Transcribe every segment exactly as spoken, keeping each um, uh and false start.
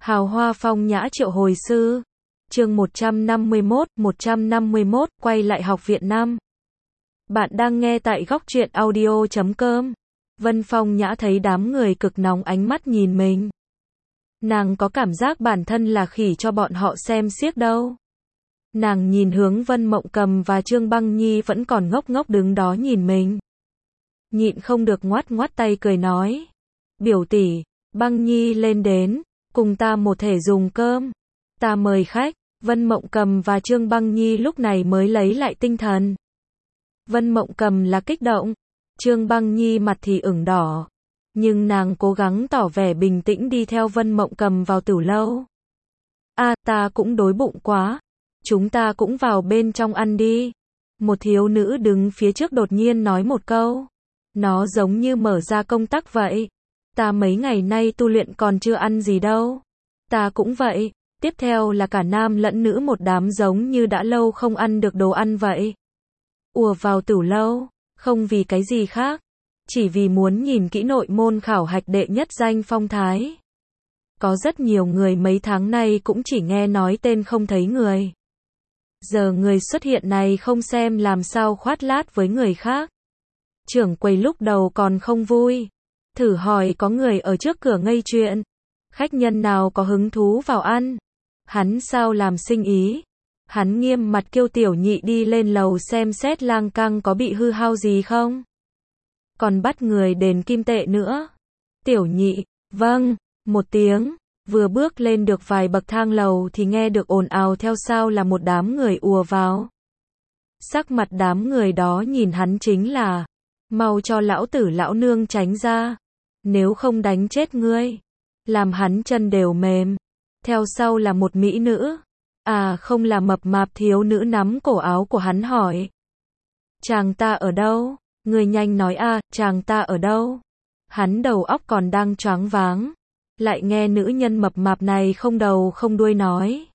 Hào hoa phong nhã triệu hồi sư. Chương một trăm năm mươi mốt, một trăm năm mươi mốt, quay lại học viện năm. Bạn đang nghe tại góc truyện audio chấm com. Vân Phong Nhã thấy đám người cực nóng ánh mắt nhìn mình. Nàng có cảm giác bản thân là khỉ cho bọn họ xem xiếc đâu. Nàng nhìn hướng Vân Mộng Cầm và Trương Băng Nhi vẫn còn ngốc ngốc đứng đó nhìn mình. Nhịn không được ngoắt ngoắt tay cười nói. Biểu tỷ, Băng Nhi lên đến, cùng ta một thể dùng cơm. Ta mời khách. Vân Mộng Cầm và Trương Băng Nhi lúc này mới lấy lại tinh thần. Vân Mộng Cầm là kích động. Trương Băng Nhi mặt thì ửng đỏ. Nhưng nàng cố gắng tỏ vẻ bình tĩnh đi theo Vân Mộng Cầm vào tử lâu. A, à, ta cũng đói bụng quá. Chúng ta cũng vào bên trong ăn đi. Một thiếu nữ đứng phía trước đột nhiên nói một câu. Nó giống như mở ra công tắc vậy. Ta mấy ngày nay tu luyện còn chưa ăn gì đâu. Ta cũng vậy. Tiếp theo là cả nam lẫn nữ một đám giống như đã lâu không ăn được đồ ăn vậy. Ùa vào tử lâu, không vì cái gì khác. Chỉ vì muốn nhìn kỹ nội môn khảo hạch đệ nhất danh phong thái. Có rất nhiều người mấy tháng nay cũng chỉ nghe nói tên không thấy người. Giờ người xuất hiện này không xem làm sao khoát lát với người khác. Trưởng quầy lúc đầu còn không vui. Thử hỏi có người ở trước cửa ngây chuyện. Khách nhân nào có hứng thú vào ăn. Hắn sao làm sinh ý. Hắn nghiêm mặt kêu tiểu nhị đi lên lầu xem xét lang cang có bị hư hao gì không. Còn bắt người đền kim tệ nữa. Tiểu nhị, vâng, một tiếng. Vừa bước lên được vài bậc thang lầu thì nghe được ồn ào theo sau là một đám người ùa vào. Sắc mặt đám người đó nhìn hắn chính là, mau cho lão tử lão nương tránh ra. Nếu không đánh chết ngươi. Làm hắn chân đều mềm. Theo sau là một mỹ nữ. À không là mập mạp thiếu nữ nắm cổ áo của hắn hỏi. Chàng ta ở đâu? Người nhanh nói a, à, chàng ta ở đâu? Hắn đầu óc còn đang choáng váng. Lại nghe nữ nhân mập mạp này không đầu không đuôi nói.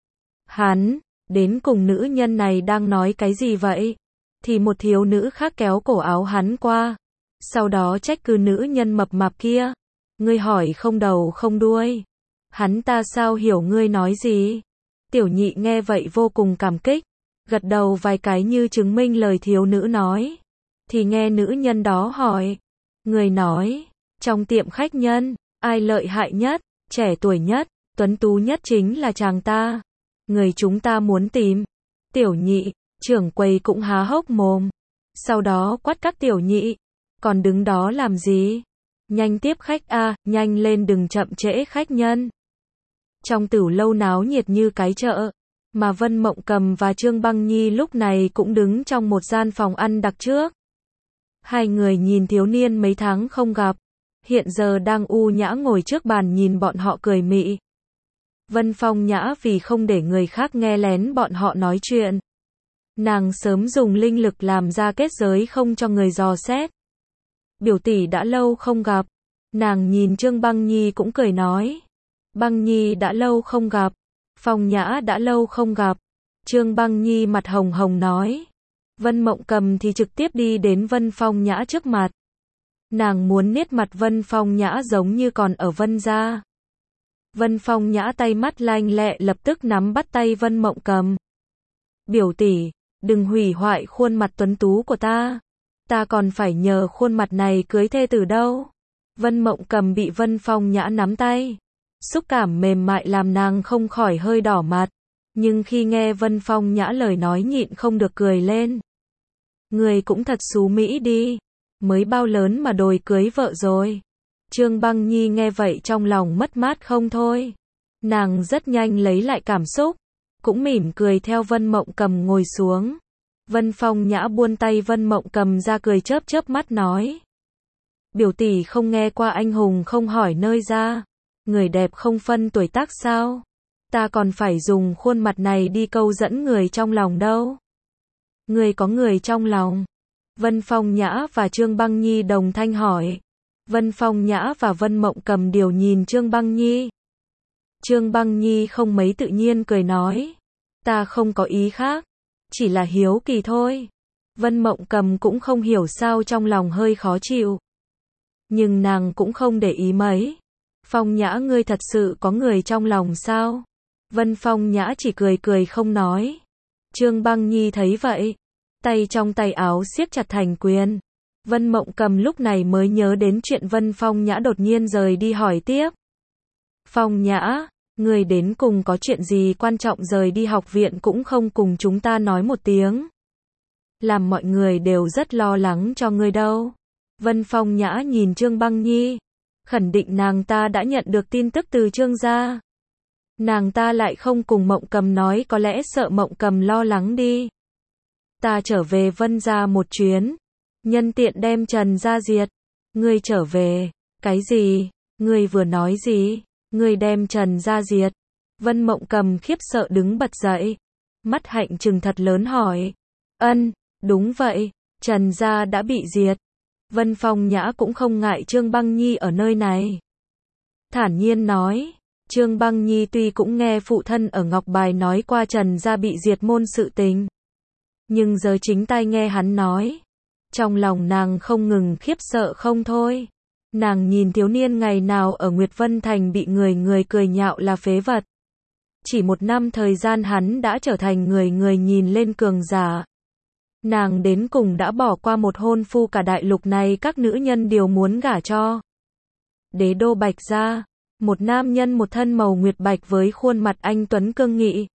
Hắn, đến cùng nữ nhân này đang nói cái gì vậy? Thì một thiếu nữ khác kéo cổ áo hắn qua. Sau đó trách cứ nữ nhân mập mạp kia. Ngươi hỏi không đầu không đuôi. Hắn ta sao hiểu ngươi nói gì? Tiểu nhị nghe vậy vô cùng cảm kích. Gật đầu vài cái như chứng minh lời thiếu nữ nói. Thì nghe nữ nhân đó hỏi. Người nói, trong tiệm khách nhân, ai lợi hại nhất, trẻ tuổi nhất, tuấn tú nhất chính là chàng ta. Người chúng ta muốn tìm. Tiểu nhị, trưởng quầy cũng há hốc mồm. Sau đó quát các tiểu nhị. Còn đứng đó làm gì? Nhanh tiếp khách a, à, nhanh lên đừng chậm trễ khách nhân. Trong tử lâu náo nhiệt như cái chợ, mà Vân Mộng Cầm và Trương Băng Nhi lúc này cũng đứng trong một gian phòng ăn đặc trước. Hai người nhìn thiếu niên mấy tháng không gặp, hiện giờ đang u nhã ngồi trước bàn nhìn bọn họ cười mị. Vân Phong Nhã vì không để người khác nghe lén bọn họ nói chuyện. Nàng sớm dùng linh lực làm ra kết giới không cho người dò xét. Biểu tỷ đã lâu không gặp. Nàng nhìn Trương Băng Nhi cũng cười nói. Băng Nhi đã lâu không gặp. Phong Nhã đã lâu không gặp. Trương Băng Nhi mặt hồng hồng nói. Vân Mộng Cầm thì trực tiếp đi đến Vân Phong Nhã trước mặt. Nàng muốn niết mặt Vân Phong Nhã giống như còn ở Vân gia. Vân Phong Nhã tay mắt lanh lẹ lập tức nắm bắt tay Vân Mộng Cầm. Biểu tỷ, đừng hủy hoại khuôn mặt tuấn tú của ta. Ta còn phải nhờ khuôn mặt này cưới thê tử đâu. Vân Mộng Cầm bị Vân Phong Nhã nắm tay. Xúc cảm mềm mại làm nàng không khỏi hơi đỏ mặt. Nhưng khi nghe Vân Phong Nhã lời nói nhịn không được cười lên. Người cũng thật xú mỹ đi. Mới bao lớn mà đòi cưới vợ rồi. Trương Băng Nhi nghe vậy trong lòng mất mát không thôi. Nàng rất nhanh lấy lại cảm xúc. Cũng mỉm cười theo Vân Mộng Cầm ngồi xuống. Vân Phong Nhã buông tay Vân Mộng Cầm ra cười chớp chớp mắt nói. Biểu tỷ không nghe qua anh hùng không hỏi nơi ra. Người đẹp không phân tuổi tác sao? Ta còn phải dùng khuôn mặt này đi câu dẫn người trong lòng đâu. Người có người trong lòng. Vân Phong Nhã và Trương Băng Nhi đồng thanh hỏi. Vân Phong Nhã và Vân Mộng Cầm đều nhìn Trương Băng Nhi. Trương Băng Nhi không mấy tự nhiên cười nói. Ta không có ý khác. Chỉ là hiếu kỳ thôi. Vân Mộng Cầm cũng không hiểu sao trong lòng hơi khó chịu. Nhưng nàng cũng không để ý mấy. Phong Nhã ngươi thật sự có người trong lòng sao? Vân Phong Nhã chỉ cười cười không nói. Trương Băng Nhi thấy vậy, tay trong tay áo siết chặt thành quyền. Vân Mộng Cầm lúc này mới nhớ đến chuyện Vân Phong Nhã đột nhiên rời đi hỏi tiếp. Phong Nhã, người đến cùng có chuyện gì quan trọng rời đi học viện cũng không cùng chúng ta nói một tiếng. Làm mọi người đều rất lo lắng cho ngươi đâu. Vân Phong Nhã nhìn Trương Băng Nhi, khẳng định nàng ta đã nhận được tin tức từ Trương gia. Nàng ta lại không cùng Mộng Cầm nói, có lẽ sợ Mộng Cầm lo lắng đi. Ta trở về Vân gia một chuyến, nhân tiện đem Trần gia diệt. Ngươi trở về? Cái gì? Ngươi vừa nói gì? Ngươi đem Trần gia diệt? Vân Mộng Cầm khiếp sợ đứng bật dậy, mắt hạnh trừng thật lớn hỏi. Ân, đúng vậy, Trần gia đã bị diệt. Vân Phong Nhã cũng không ngại Trương Băng Nhi ở nơi này. Thản nhiên nói, Trương Băng Nhi tuy cũng nghe phụ thân ở Ngọc Bài nói qua Trần gia bị diệt môn sự tình, nhưng giờ chính tai nghe hắn nói, trong lòng nàng không ngừng khiếp sợ không thôi. Nàng nhìn thiếu niên ngày nào ở Nguyệt Vân Thành bị người người cười nhạo là phế vật. Chỉ một năm thời gian hắn đã trở thành người người nhìn lên cường giả. Nàng đến cùng đã bỏ qua một hôn phu cả đại lục này các nữ nhân đều muốn gả cho. Đế đô Bạch gia, một nam nhân một thân màu nguyệt bạch với khuôn mặt anh tuấn cương nghị,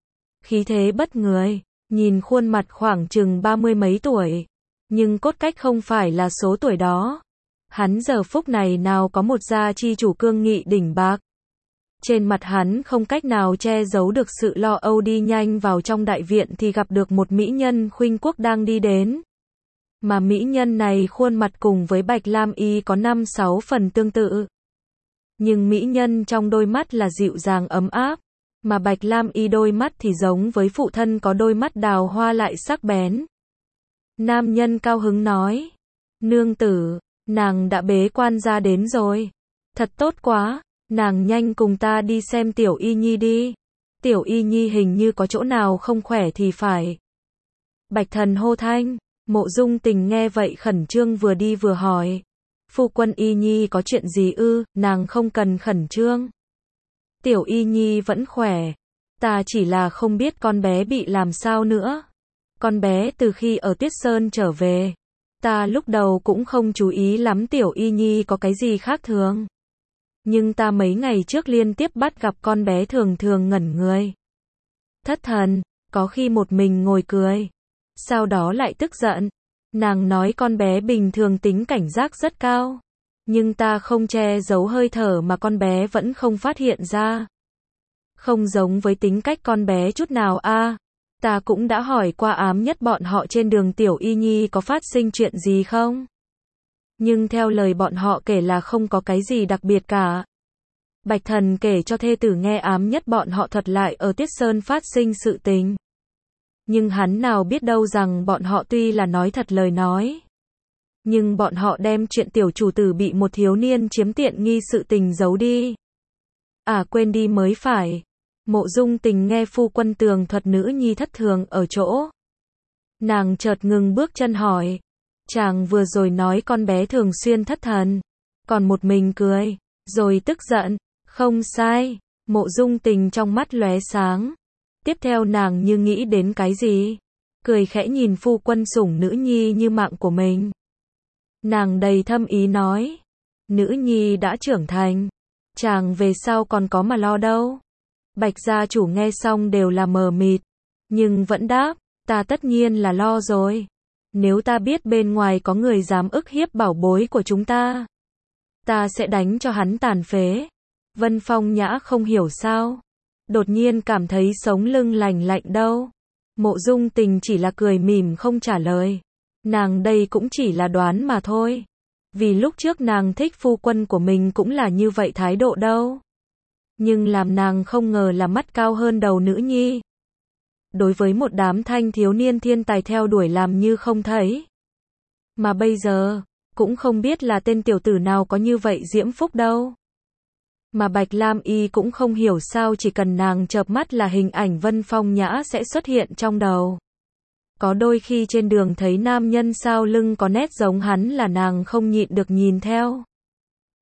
khí thế bất người, nhìn khuôn mặt khoảng chừng ba mươi mấy tuổi, nhưng cốt cách không phải là số tuổi đó. Hắn giờ phút này nào có một gia chi chủ cương nghị đỉnh bạc. Trên mặt hắn không cách nào che giấu được sự lo âu. Đi nhanh vào trong đại viện thì gặp được một mỹ nhân khuynh quốc đang đi đến. Mà mỹ nhân này khuôn mặt cùng với Bạch Lam Y có năm sáu phần tương tự. Nhưng mỹ nhân trong đôi mắt là dịu dàng ấm áp, mà Bạch Lam Y đôi mắt thì giống với phụ thân có đôi mắt đào hoa lại sắc bén. Nam nhân cao hứng nói, nương tử, nàng đã bế quan ra đến rồi. Thật tốt quá, nàng nhanh cùng ta đi xem Tiểu Y Nhi đi. Tiểu Y Nhi hình như có chỗ nào không khỏe thì phải. Bạch Thần hô thanh, Mộ Dung Tình nghe vậy khẩn trương vừa đi vừa hỏi. Phu quân Y Nhi có chuyện gì ư? Nàng không cần khẩn trương. Tiểu Y Nhi vẫn khỏe. Ta chỉ là không biết con bé bị làm sao nữa. Con bé từ khi ở Tiết Sơn trở về, ta lúc đầu cũng không chú ý lắm Tiểu Y Nhi có cái gì khác thường. Nhưng ta mấy ngày trước liên tiếp bắt gặp con bé thường thường ngẩn người. Thất thần, có khi một mình ngồi cười. Sau đó lại tức giận. Nàng nói con bé bình thường tính cảnh giác rất cao. Nhưng ta không che giấu hơi thở mà con bé vẫn không phát hiện ra. Không giống với tính cách con bé chút nào a. À, ta cũng đã hỏi qua ám nhất bọn họ trên đường Tiểu Y Nhi có phát sinh chuyện gì không? Nhưng theo lời bọn họ kể là không có cái gì đặc biệt cả. Bạch Thần kể cho thê tử nghe ám nhất bọn họ thuật lại ở Tiết Sơn phát sinh sự tình. Nhưng hắn nào biết đâu rằng bọn họ tuy là nói thật lời nói, nhưng bọn họ đem chuyện tiểu chủ tử bị một thiếu niên chiếm tiện nghi sự tình giấu đi. À quên đi mới phải. Mộ Dung Tình nghe phu quân tường thuật nữ nhi thất thường ở chỗ. Nàng chợt ngừng bước chân hỏi. Chàng vừa rồi nói con bé thường xuyên thất thần. Còn một mình cười. Rồi tức giận. Không sai. Mộ Dung Tình trong mắt lóe sáng. Tiếp theo nàng như nghĩ đến cái gì. Cười khẽ nhìn phu quân sủng nữ nhi như mạng của mình. Nàng đầy thâm ý nói. Nữ nhi đã trưởng thành. Chàng về sau còn có mà lo đâu. Bạch gia chủ nghe xong đều là mờ mịt. Nhưng vẫn đáp. Ta tất nhiên là lo rồi. Nếu ta biết bên ngoài có người dám ức hiếp bảo bối của chúng ta, ta sẽ đánh cho hắn tàn phế. Vân Phong Nhã không hiểu sao. Đột nhiên cảm thấy sống lưng lành lạnh đâu. Mộ Dung Tình chỉ là cười mỉm không trả lời. Nàng đây cũng chỉ là đoán mà thôi. Vì lúc trước nàng thích phu quân của mình cũng là như vậy thái độ đâu. Nhưng làm nàng không ngờ là mắt cao hơn đầu nữ nhi. Đối với một đám thanh thiếu niên thiên tài theo đuổi làm như không thấy. Mà bây giờ, cũng không biết là tên tiểu tử nào có như vậy diễm phúc đâu. Mà Bạch Lam Y cũng không hiểu sao chỉ cần nàng chợp mắt là hình ảnh Vân Phong Nhã sẽ xuất hiện trong đầu. Có đôi khi trên đường thấy nam nhân sau lưng có nét giống hắn là nàng không nhịn được nhìn theo.